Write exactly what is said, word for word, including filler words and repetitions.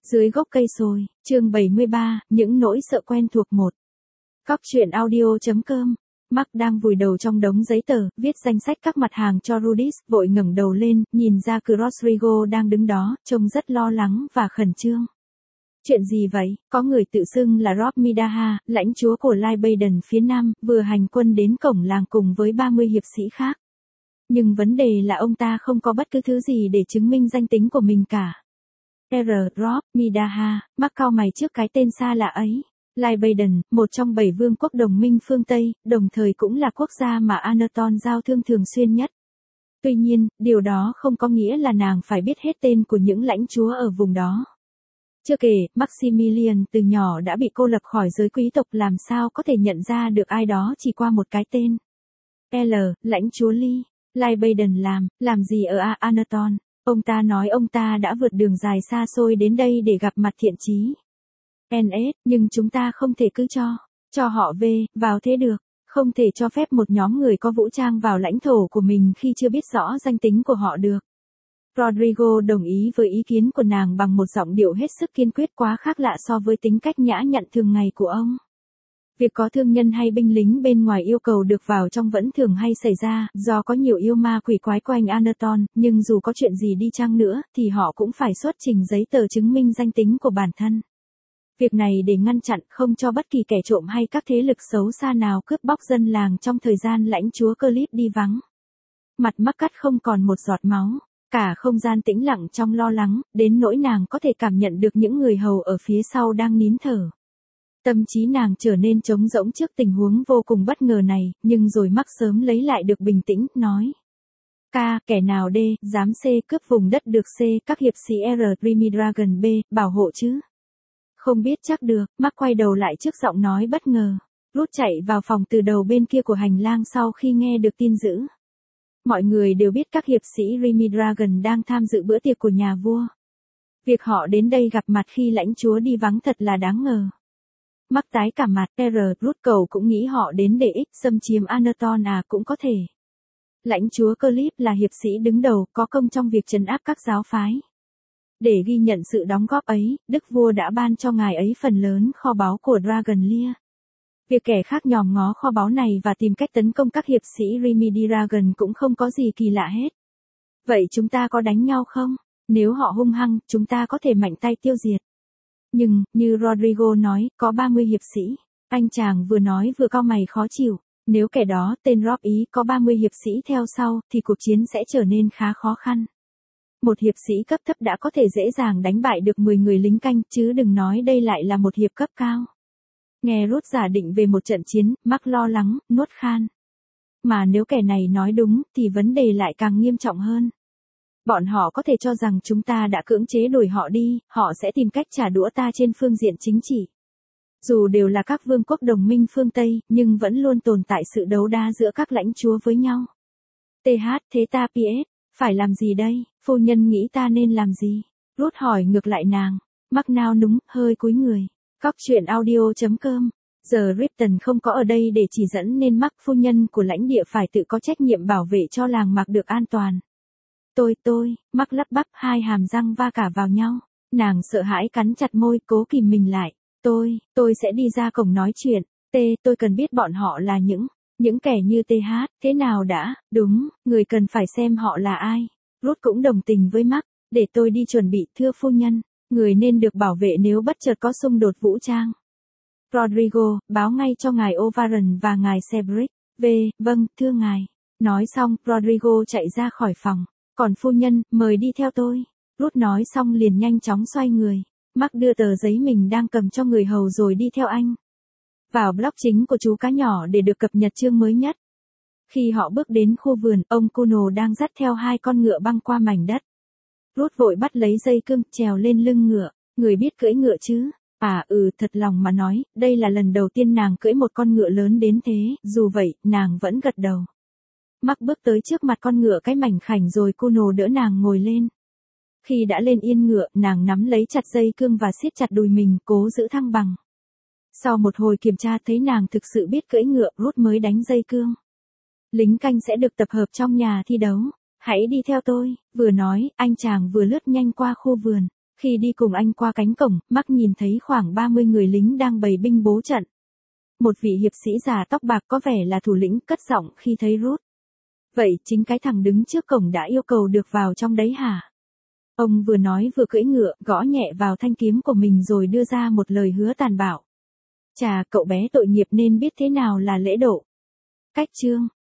Dưới gốc cây sồi, chương bảy mươi ba, những nỗi sợ quen thuộc một. Cóc truyện audio.com. Mark đang vùi đầu trong đống giấy tờ, viết danh sách các mặt hàng cho Rudis, vội ngẩng đầu lên, nhìn ra cửa Rodrigo đang đứng đó, trông rất lo lắng và khẩn trương. Chuyện gì vậy? Có người tự xưng là Rob Midaha, lãnh chúa của Libaden phía Nam, vừa hành quân đến cổng làng cùng với ba mươi hiệp sĩ khác. Nhưng vấn đề là ông ta không có bất cứ thứ gì để chứng minh danh tính của mình cả. R. Rob Midaha, mắc cau mày trước cái tên xa lạ ấy. Libaden, một trong bảy vương quốc đồng minh phương Tây, đồng thời cũng là quốc gia mà Anaton giao thương thường xuyên nhất. Tuy nhiên, điều đó không có nghĩa là nàng phải biết hết tên của những lãnh chúa ở vùng đó. Chưa kể, Maximilian từ nhỏ đã bị cô lập khỏi giới quý tộc, làm sao có thể nhận ra được ai đó chỉ qua một cái tên. L. Lãnh chúa Lee. Libaden làm, làm gì ở A Anaton? Ông ta nói ông ta đã vượt đường dài xa xôi đến đây để gặp mặt thiện chí. en ét, nhưng chúng ta không thể cứ cho, cho họ về, vào thế được. Không thể cho phép một nhóm người có vũ trang vào lãnh thổ của mình khi chưa biết rõ danh tính của họ được. Rodrigo đồng ý với ý kiến của nàng bằng một giọng điệu hết sức kiên quyết, quá khác lạ so với tính cách nhã nhặn thường ngày của ông. Việc có thương nhân hay binh lính bên ngoài yêu cầu được vào trong vẫn thường hay xảy ra, do có nhiều yêu ma quỷ quái quanh Anaton, nhưng dù có chuyện gì đi chăng nữa, thì họ cũng phải xuất trình giấy tờ chứng minh danh tính của bản thân. Việc này để ngăn chặn không cho bất kỳ kẻ trộm hay các thế lực xấu xa nào cướp bóc dân làng trong thời gian lãnh chúa Clip đi vắng. Mặt Mắc cắt không còn một giọt máu, cả không gian tĩnh lặng trong lo lắng, đến nỗi nàng có thể cảm nhận được những người hầu ở phía sau đang nín thở. Tâm trí nàng trở nên trống rỗng trước tình huống vô cùng bất ngờ này, nhưng rồi Mark sớm lấy lại được bình tĩnh, nói. Ca, kẻ nào D, dám C cướp vùng đất được C, các hiệp sĩ R. Dreamy Dragon B, bảo hộ chứ? Không biết chắc được, Mark quay đầu lại trước giọng nói bất ngờ. Rút chạy vào phòng từ đầu bên kia của hành lang sau khi nghe được tin dữ. Mọi người đều biết các hiệp sĩ Dreamy Dragon đang tham dự bữa tiệc của nhà vua. Việc họ đến đây gặp mặt khi lãnh chúa đi vắng thật là đáng ngờ. Mắc tái cả mặt, R. Rút cầu cũng nghĩ họ đến để ích xâm chiếm Anaton à, cũng có thể. Lãnh chúa Clip là hiệp sĩ đứng đầu, có công trong việc trấn áp các giáo phái. Để ghi nhận sự đóng góp ấy, đức vua đã ban cho ngài ấy phần lớn kho báu của Dragon Lair. Việc kẻ khác nhòm ngó kho báu này và tìm cách tấn công các hiệp sĩ Remedy Dragon cũng không có gì kỳ lạ hết. Vậy chúng ta có đánh nhau không? Nếu họ hung hăng, chúng ta có thể mạnh tay tiêu diệt. Nhưng, như Rodrigo nói, có ba mươi hiệp sĩ. Anh chàng vừa nói vừa cau mày khó chịu. Nếu kẻ đó, tên Rob ý, có ba mươi hiệp sĩ theo sau, thì cuộc chiến sẽ trở nên khá khó khăn. Một hiệp sĩ cấp thấp đã có thể dễ dàng đánh bại được mười người lính canh, chứ đừng nói đây lại là một hiệp cấp cao. Nghe Rút giả định về một trận chiến, Mark lo lắng, nuốt khan. Mà nếu kẻ này nói đúng, thì vấn đề lại càng nghiêm trọng hơn. Bọn họ có thể cho rằng chúng ta đã cưỡng chế đuổi họ đi, họ sẽ tìm cách trả đũa ta trên phương diện chính trị. Dù đều là các vương quốc đồng minh phương Tây, nhưng vẫn luôn tồn tại sự đấu đá giữa các lãnh chúa với nhau. tê hát, thế ta pê ét, phải làm gì đây, phu nhân nghĩ ta nên làm gì? Rút hỏi ngược lại nàng. Mark nao núng, hơi cúi người. Cóc truyện audio.com. Giờ Ripton không có ở đây để chỉ dẫn nên Mark, phu nhân của lãnh địa, phải tự có trách nhiệm bảo vệ cho làng mạc được an toàn. Tôi, tôi, Mark lắp bắp, hai hàm răng va cả vào nhau. Nàng sợ hãi cắn chặt môi, cố kìm mình lại. Tôi, tôi sẽ đi ra cổng nói chuyện. T, tôi cần biết bọn họ là những, những kẻ như tê hát, thế nào đã, đúng, người cần phải xem họ là ai. Rút cũng đồng tình với Mark, để tôi đi chuẩn bị, thưa phu nhân, người nên được bảo vệ nếu bất chợt có xung đột vũ trang. Rodrigo, báo ngay cho ngài O'Varron và ngài Cedric. V, vâng, thưa ngài. Nói xong, Rodrigo chạy ra khỏi phòng. Còn phu nhân, mời đi theo tôi. Rút nói xong liền nhanh chóng xoay người. Mark đưa tờ giấy mình đang cầm cho người hầu rồi đi theo anh. Vào blog chính của chú cá nhỏ để được cập nhật chương mới nhất. Khi họ bước đến khu vườn, ông Kuno đang dắt theo hai con ngựa băng qua mảnh đất. Rút vội bắt lấy dây cương, trèo lên lưng ngựa. Người biết cưỡi ngựa chứ? À ừ, thật lòng mà nói, đây là lần đầu tiên nàng cưỡi một con ngựa lớn đến thế, dù vậy, nàng vẫn gật đầu. Mark bước tới trước mặt con ngựa cái mảnh khảnh rồi Kuno đỡ nàng ngồi lên. Khi đã lên yên ngựa, nàng nắm lấy chặt dây cương và siết chặt đùi mình, cố giữ thăng bằng. Sau một hồi kiểm tra thấy nàng thực sự biết cưỡi ngựa, Rút mới đánh dây cương. Lính canh sẽ được tập hợp trong nhà thi đấu. Hãy đi theo tôi, vừa nói, anh chàng vừa lướt nhanh qua khu vườn. Khi đi cùng anh qua cánh cổng, Mark nhìn thấy khoảng ba mươi người lính đang bày binh bố trận. Một vị hiệp sĩ già tóc bạc có vẻ là thủ lĩnh cất giọng khi thấy Ruth. Vậy chính cái thằng đứng trước cổng đã yêu cầu được vào trong đấy hả? Ông vừa nói vừa cưỡi ngựa, gõ nhẹ vào thanh kiếm của mình rồi đưa ra một lời hứa tàn bạo. Chà, cậu bé tội nghiệp nên biết thế nào là lễ độ. Cách chương